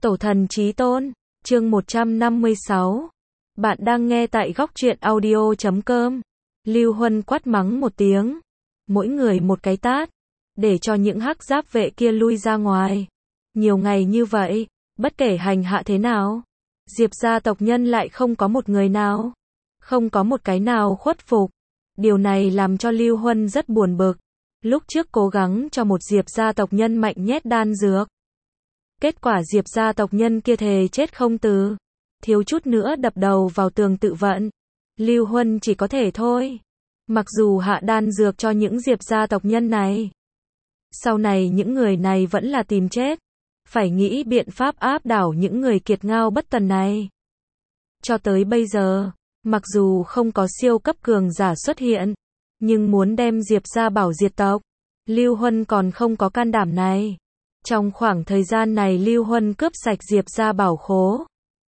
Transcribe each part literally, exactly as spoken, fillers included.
Tổ thần chí tôn, chương một trăm năm mươi sáu. Bạn đang nghe tại góc truyện audio chấm com. Lưu Huân quát mắng một tiếng, mỗi người một cái tát, để cho những hắc giáp vệ kia lui ra ngoài. Nhiều ngày như vậy, bất kể hành hạ thế nào, Diệp gia tộc nhân lại không có một người nào, không có một cái nào khuất phục. Điều này làm cho Lưu Huân rất buồn bực. Lúc trước cố gắng cho một Diệp gia tộc nhân mạnh nhét đan dược. Kết quả Diệp gia tộc nhân kia thề chết không từ, thiếu chút nữa đập đầu vào tường tự vận. Lưu Huân chỉ có thể thôi. Mặc dù hạ đan dược cho những Diệp gia tộc nhân này, sau này những người này vẫn là tìm chết. Phải nghĩ biện pháp áp đảo những người kiệt ngao bất tuần này. Cho tới bây giờ, mặc dù không có siêu cấp cường giả xuất hiện, nhưng muốn đem Diệp gia bảo diệt tộc, Lưu Huân còn không có can đảm này. Trong khoảng thời gian này Lưu Huân cướp sạch Diệp gia bảo khố.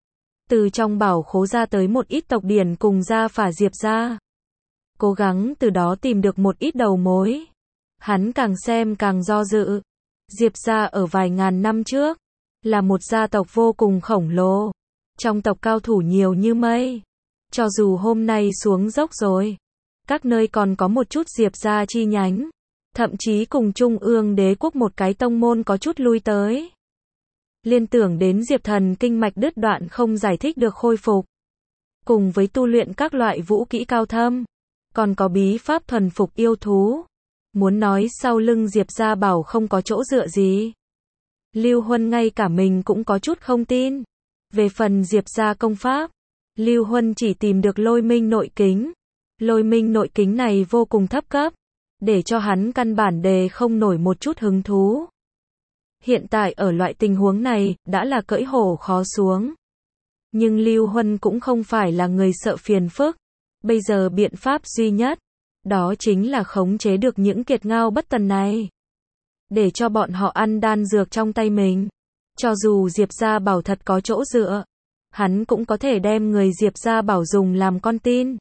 Từ trong bảo khố ra tới một ít tộc điển cùng gia phả Diệp gia. Cố gắng từ đó tìm được một ít đầu mối. Hắn càng xem càng do dự. Diệp gia ở vài ngàn năm trước, là một gia tộc vô cùng khổng lồ. Trong tộc cao thủ nhiều như mây. Cho dù hôm nay xuống dốc rồi, các nơi còn có một chút Diệp gia chi nhánh. Thậm chí cùng Trung ương đế quốc một cái tông môn có chút lui tới. Liên tưởng đến Diệp thần kinh mạch đứt đoạn không giải thích được khôi phục. Cùng với tu luyện các loại vũ kỹ cao thâm. Còn có bí pháp thuần phục yêu thú. Muốn nói sau lưng Diệp gia bảo không có chỗ dựa gì. Lưu Huân ngay cả mình cũng có chút không tin. Về phần Diệp gia công pháp, Lưu Huân chỉ tìm được lôi minh nội kính. Lôi minh nội kính này vô cùng thấp cấp, để cho hắn căn bản đề không nổi một chút hứng thú. Hiện tại ở loại tình huống này, đã là cưỡi hổ khó xuống. Nhưng Lưu Huân cũng không phải là người sợ phiền phức. Bây giờ biện pháp duy nhất, đó chính là khống chế được những kiệt ngao bất tần này. Để cho bọn họ ăn đan dược trong tay mình. Cho dù Diệp gia bảo thật có chỗ dựa, hắn cũng có thể đem người Diệp gia bảo dùng làm con tin.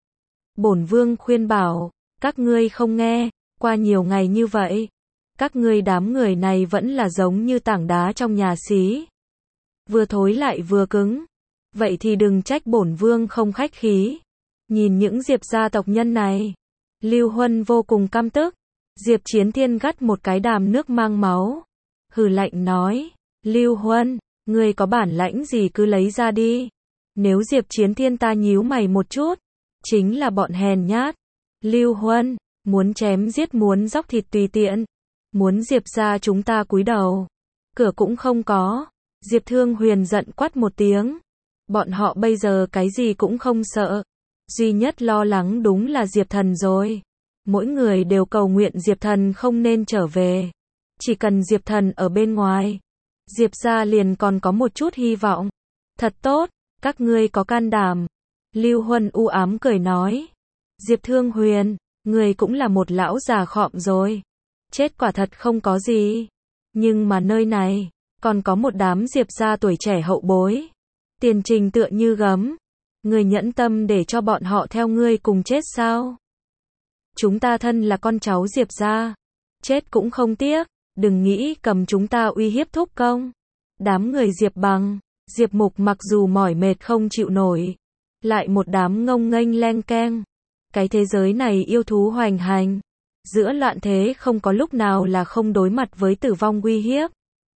Bổn vương khuyên bảo, các ngươi không nghe, qua nhiều ngày như vậy, các ngươi đám người này vẫn là giống như tảng đá trong nhà xí. Vừa thối lại vừa cứng. Vậy thì đừng trách bổn vương không khách khí. Nhìn những Diệp gia tộc nhân này, Lưu Huân vô cùng căm tức. Diệp Chiến Thiên gắt một cái đàm nước mang máu. Hừ lạnh nói, Lưu Huân, ngươi có bản lãnh gì cứ lấy ra đi. Nếu Diệp Chiến Thiên ta nhíu mày một chút, chính là bọn hèn nhát. Lưu Huân, muốn chém giết muốn dóc thịt tùy tiện. Muốn Diệp gia chúng ta cúi đầu. Cửa cũng không có. Diệp Thương Huyền giận quát một tiếng. Bọn họ bây giờ cái gì cũng không sợ. Duy nhất lo lắng đúng là Diệp Thần rồi. Mỗi người đều cầu nguyện Diệp Thần không nên trở về. Chỉ cần Diệp Thần ở bên ngoài, Diệp gia liền còn có một chút hy vọng. Thật tốt, các ngươi có can đảm. Lưu Huân u ám cười nói. Diệp Thương Huyền, người cũng là một lão già khọm rồi. Chết quả thật không có gì. Nhưng mà nơi này, còn có một đám Diệp gia tuổi trẻ hậu bối. Tiền trình tựa như gấm. Người nhẫn tâm để cho bọn họ theo ngươi cùng chết sao? Chúng ta thân là con cháu Diệp gia. Chết cũng không tiếc. Đừng nghĩ cầm chúng ta uy hiếp thúc công. Đám người Diệp Bằng, Diệp Mục mặc dù mỏi mệt không chịu nổi. Lại một đám ngông nghênh len keng. Cái thế giới này yêu thú hoành hành. Giữa loạn thế không có lúc nào là không đối mặt với tử vong uy hiếp.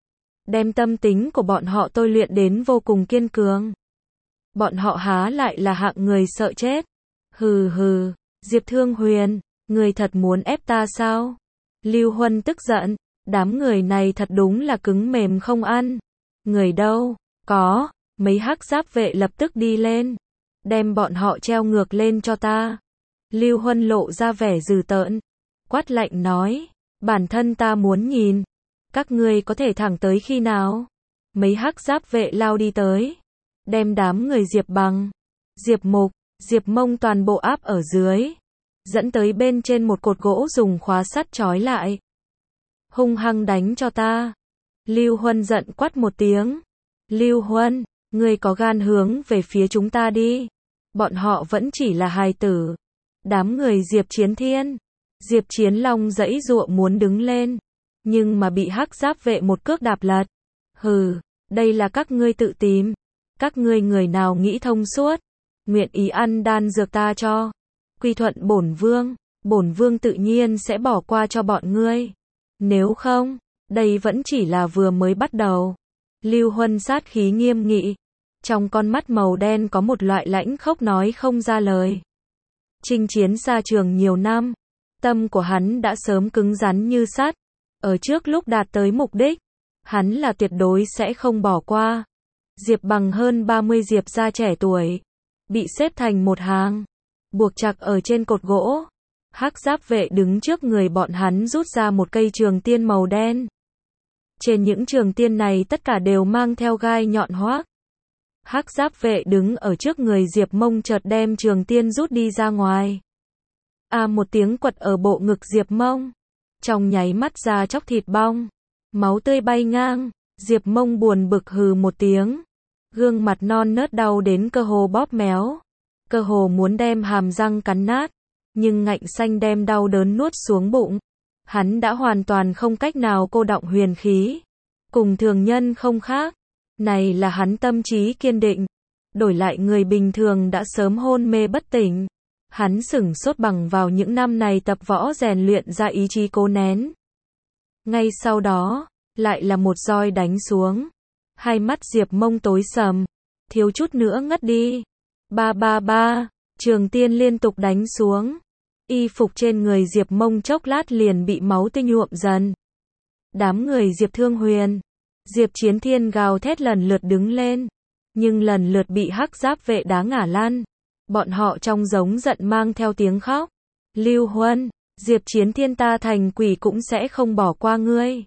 Đem tâm tính của bọn họ tôi luyện đến vô cùng kiên cường. Bọn họ há lại là hạng người sợ chết. Hừ hừ, Diệp Thương Huyền, người thật muốn ép ta sao? Lưu Huân tức giận, đám người này thật đúng là cứng mềm không ăn. Người đâu? Có, mấy hắc giáp vệ lập tức đi lên. Đem bọn họ treo ngược lên cho ta. Lưu Huân lộ ra vẻ dữ tợn. Quát lạnh nói, bản thân ta muốn nhìn. Các ngươi có thể thẳng tới khi nào? Mấy hắc giáp vệ lao đi tới. Đem đám người Diệp Bằng, Diệp Mục, Diệp Mông toàn bộ áp ở dưới. Dẫn tới bên trên một cột gỗ dùng khóa sắt trói lại. Hung hăng đánh cho ta. Lưu Huân giận quát một tiếng. Lưu Huân, ngươi có gan hướng về phía chúng ta đi. Bọn họ vẫn chỉ là hài tử. Đám người Diệp Chiến Thiên, Diệp Chiến Long giãy giụa muốn đứng lên. Nhưng mà bị hắc giáp vệ một cước đạp lật. Hừ, Đây là các ngươi tự tìm. Các ngươi người nào nghĩ thông suốt, nguyện ý ăn đan dược ta cho, quy thuận bổn vương, bổn vương tự nhiên sẽ bỏ qua cho bọn ngươi. Nếu không, đây vẫn chỉ là vừa mới bắt đầu. Lưu Huân sát khí nghiêm nghị, trong con mắt màu đen có một loại lãnh khốc nói không ra lời. Chinh chiến xa trường nhiều năm, tâm của hắn đã sớm cứng rắn như sắt. Ở trước lúc đạt tới mục đích, hắn là tuyệt đối sẽ không bỏ qua. Diệp Bằng hơn ba mươi Diệp gia trẻ tuổi, bị xếp thành một hàng, buộc chặt ở trên cột gỗ. Hắc giáp vệ đứng trước người bọn hắn rút ra một cây trường tiên màu đen. Trên những trường tiên này tất cả đều mang theo gai nhọn hoác. Hắc giáp vệ đứng ở trước người Diệp Mông chợt đem trường tiên rút đi ra ngoài. A à, một tiếng quật ở bộ ngực Diệp Mông. Trong nháy mắt ra chóc thịt bong, máu tươi bay ngang. Diệp Mông buồn bực hừ một tiếng, gương mặt non nớt đau đến cơ hồ bóp méo, cơ hồ muốn đem hàm răng cắn nát, nhưng ngạnh xanh đem đau đớn nuốt xuống bụng. Hắn đã hoàn toàn không cách nào cô đọng huyền khí, cùng thường nhân không khác. Này là hắn tâm trí kiên định, đổi lại người bình thường đã sớm hôn mê bất tỉnh. Hắn sửng sốt bằng vào những năm này tập võ rèn luyện ra ý chí cố nén. Ngay sau đó, lại là một roi đánh xuống. Hai mắt Diệp Mông tối sầm, thiếu chút nữa ngất đi. Ba ba ba, trường tiên liên tục đánh xuống. Y phục trên người Diệp Mông chốc lát liền bị máu tươi nhuộm dần. Đám người Diệp Thương Huyền, Diệp Chiến Thiên gào thét lần lượt đứng lên, nhưng lần lượt bị hắc giáp vệ đá ngả lăn. Bọn họ trong giống giận mang theo tiếng khóc. Lưu Huân, Diệp Chiến Thiên ta thành quỷ cũng sẽ không bỏ qua ngươi.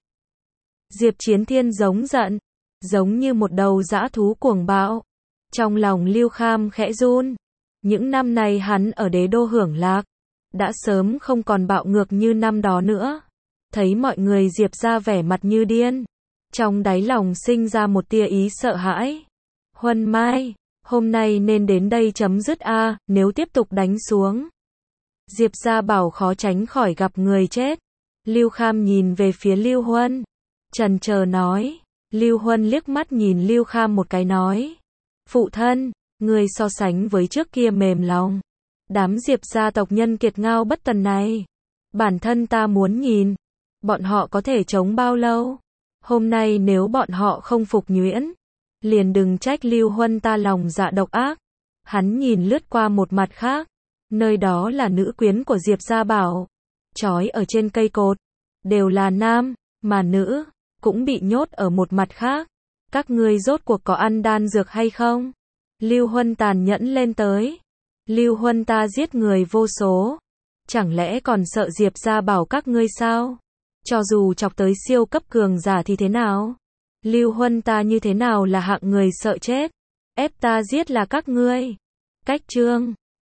Diệp Chiến Thiên giống giận, giống như một đầu dã thú cuồng bạo. Trong lòng Lưu Kham khẽ run. Những năm này hắn ở đế đô hưởng lạc, đã sớm không còn bạo ngược như năm đó nữa. Thấy mọi người Diệp ra vẻ mặt như điên, trong đáy lòng sinh ra một tia ý sợ hãi. Huân Mai, hôm nay nên đến đây chấm dứt a, à, nếu tiếp tục đánh xuống, Diệp gia bảo khó tránh khỏi gặp người chết. Lưu Kham nhìn về phía Lưu Huân, chần chờ nói. Lưu Huân liếc mắt nhìn Lưu Kham một cái nói, phụ thân, người so sánh với trước kia mềm lòng. Đám Diệp gia tộc nhân kiệt ngao bất tần này, bản thân ta muốn nhìn, bọn họ có thể chống bao lâu. Hôm nay nếu bọn họ không phục nhuyễn, liền đừng trách Lưu Huân ta lòng dạ độc ác. Hắn nhìn lướt qua một mặt khác, nơi đó là nữ quyến của Diệp gia bảo, trói ở trên cây cột, đều là nam, mà nữ cũng bị nhốt ở một mặt khác. Các ngươi rốt cuộc có ăn đan dược hay không? Lưu Huân tàn nhẫn lên tới. Lưu Huân ta giết người vô số, chẳng lẽ còn sợ Diệp gia bảo các ngươi sao? Cho dù chọc tới siêu cấp cường giả thì thế nào? Lưu Huân ta như thế nào là hạng người sợ chết? Ép ta giết là các ngươi. Cách chương